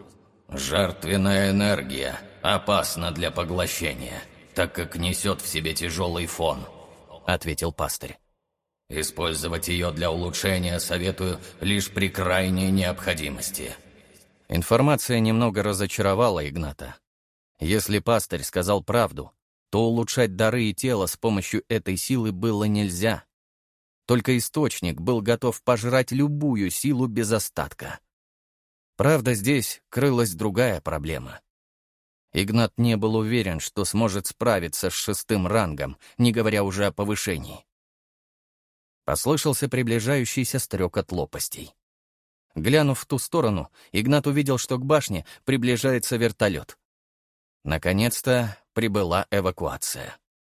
«Жертвенная энергия опасна для поглощения, так как несет в себе тяжелый фон», — ответил пастырь. «Использовать ее для улучшения советую лишь при крайней необходимости». Информация немного разочаровала Игната. Если пастырь сказал правду, то улучшать дары и тело с помощью этой силы было нельзя. Только источник был готов пожрать любую силу без остатка. Правда, здесь крылась другая проблема. Игнат не был уверен, что сможет справиться с шестым рангом, не говоря уже о повышении. Послышался приближающийся стрекот лопастей. Глянув в ту сторону, Игнат увидел, что к башне приближается вертолет. Наконец-то прибыла эвакуация.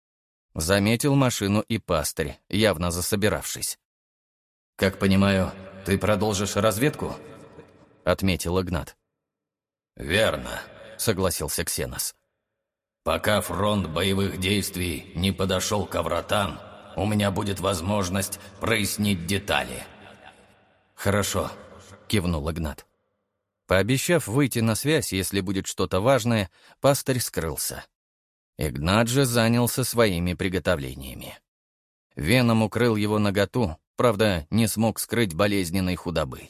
Заметил машину и пастырь, явно засобиравшись. «Как понимаю, ты продолжишь разведку?» — отметил Игнат. «Верно», — согласился Ксенос. «Пока фронт боевых действий не подошел к вратам, у меня будет возможность прояснить детали». «Хорошо», — кивнул Игнат. Пообещав выйти на связь, если будет что-то важное, пастырь скрылся. Игнат же занялся своими приготовлениями. Веном укрыл его наготу, правда, не смог скрыть болезненной худобы.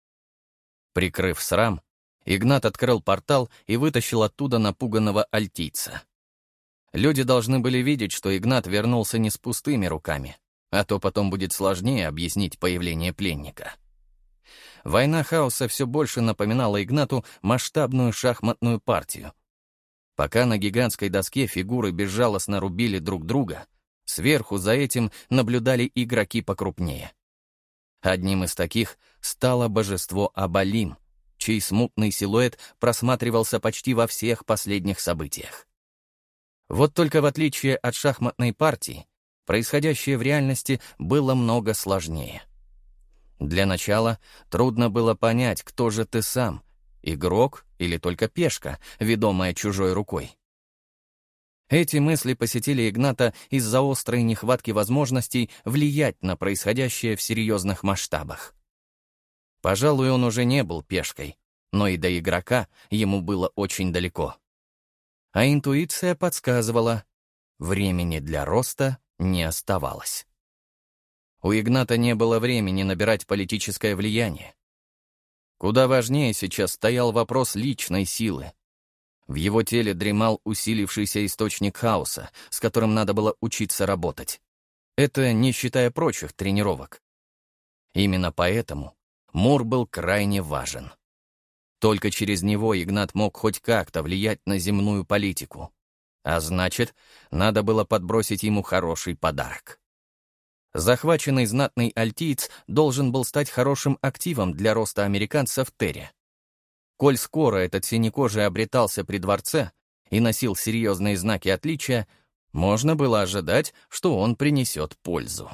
Прикрыв срам, Игнат открыл портал и вытащил оттуда напуганного альтийца. Люди должны были видеть, что Игнат вернулся не с пустыми руками. а то потом будет сложнее объяснить появление пленника. Война хаоса все больше напоминала Игнату масштабную шахматную партию. Пока на гигантской доске фигуры безжалостно рубили друг друга, сверху за этим наблюдали игроки покрупнее. Одним из таких стало божество Абалим, чей смутный силуэт просматривался почти во всех последних событиях. Вот только в отличие от шахматной партии, происходящее в реальности было много сложнее. Для начала трудно было понять, кто же ты сам, игрок или только пешка, ведомая чужой рукой. Эти мысли посетили Игната из-за острой нехватки возможностей влиять на происходящее в серьезных масштабах. Пожалуй, он уже не был пешкой, но и до игрока ему было очень далеко. А интуиция подсказывала, времени для роста не оставалось. У Игната не было времени набирать политическое влияние. Куда важнее сейчас стоял вопрос личной силы. В его теле дремал усилившийся источник хаоса, с которым надо было учиться работать. Это не считая прочих тренировок. Именно поэтому Мур был крайне важен. Только через него Игнат мог хоть как-то влиять на земную политику. А значит, надо было подбросить ему хороший подарок. Захваченный знатный альтиец должен был стать хорошим активом для роста американца в Терре. Коль скоро этот синекожий обретался при дворце и носил серьезные знаки отличия, можно было ожидать, что он принесет пользу.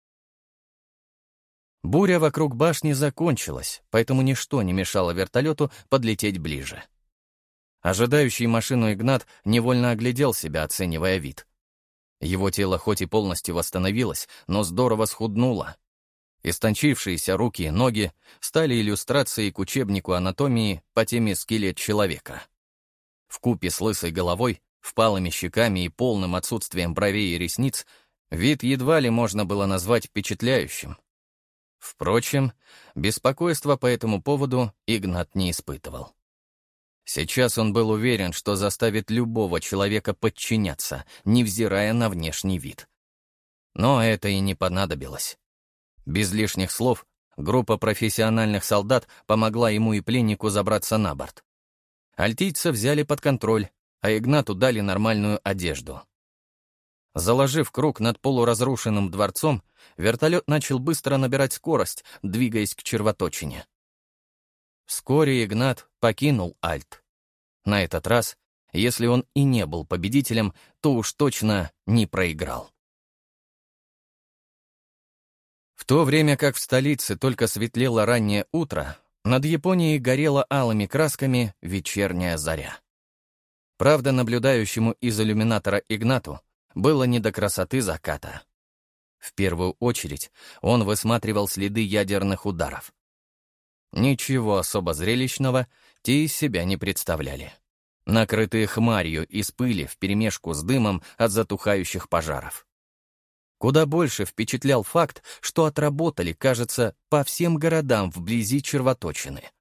Буря вокруг башни закончилась, поэтому ничто не мешало вертолету подлететь ближе. Ожидающий машину Игнат невольно оглядел себя, оценивая вид. Его тело хоть и полностью восстановилось, но здорово схуднуло. Истончившиеся руки и ноги стали иллюстрацией к учебнику анатомии по теме «Скелет человека». Вкупе с лысой головой, впалыми щеками и полным отсутствием бровей и ресниц вид едва ли можно было назвать впечатляющим. Впрочем, беспокойства по этому поводу Игнат не испытывал. Сейчас он был уверен, что заставит любого человека подчиняться, невзирая на внешний вид. Но это и не понадобилось. Без лишних слов группа профессиональных солдат помогла ему и пленнику забраться на борт. Альтийца взяли под контроль, а Игнату дали нормальную одежду. Заложив круг над полуразрушенным дворцом, вертолет начал быстро набирать скорость, двигаясь к червоточине. Вскоре Игнат покинул Альт. На этот раз, если он и не был победителем, то уж точно не проиграл. В то время как в столице только светлело раннее утро, над Японией горела алыми красками вечерняя заря. Правда, наблюдающему из иллюминатора Игнату было не до красоты заката. В первую очередь он высматривал следы ядерных ударов. Ничего особо зрелищного те из себя не представляли. Накрытые хмарью из пыли вперемешку с дымом от затухающих пожаров. Куда больше впечатлял факт, что отработали, кажется, по всем городам вблизи червоточины.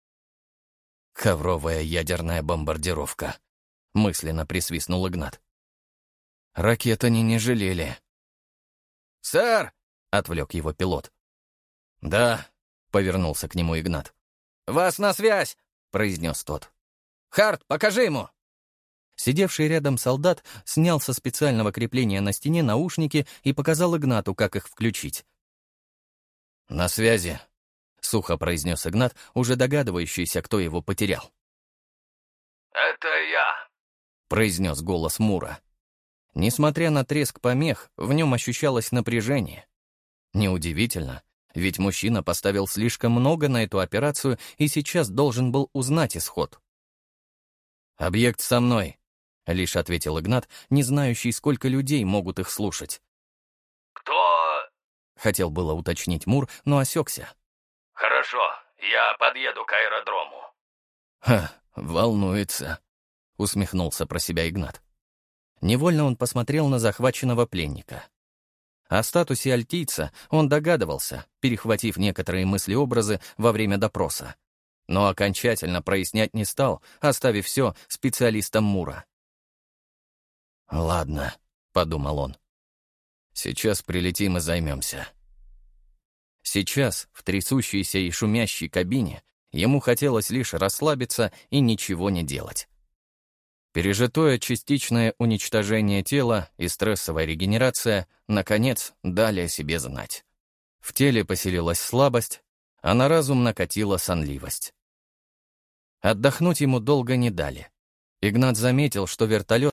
«Ковровая ядерная бомбардировка», — мысленно присвистнул Игнат. «Ракет они не жалели». «Сэр!» — отвлек его пилот. «Да», — повернулся к нему Игнат. «Вас на связь!» — произнес тот. «Харт, покажи ему!» Сидевший рядом солдат снял со специального крепления на стене наушники и показал Игнату, как их включить. «На связи», — сухо произнес Игнат, уже догадывающийся, кто его потерял. «Это я», — произнес голос Мура. Несмотря на треск помех, в нем ощущалось напряжение. Неудивительно, ведь мужчина поставил слишком много на эту операцию и сейчас должен был узнать исход. «Объект со мной», — лишь ответил Игнат, не знающий, сколько людей могут их слушать. «Кто?» — хотел было уточнить Мур, но осекся. «Хорошо, я подъеду к аэродрому». «Ха, волнуется», — усмехнулся про себя Игнат. Невольно он посмотрел на захваченного пленника. О статусе альтийца он догадывался, перехватив некоторые мысли-образы во время допроса. Но окончательно прояснять не стал, оставив все специалистам Мура. «Ладно», — подумал он. Сейчас прилетим и займемся. Сейчас, в трясущейся и шумящей кабине, ему хотелось лишь расслабиться и ничего не делать. Пережитое частичное уничтожение тела и стрессовая регенерация, наконец, дали о себе знать. В теле поселилась слабость, а на разум накатила сонливость. Отдохнуть ему долго не дали. Игнат заметил, что вертолет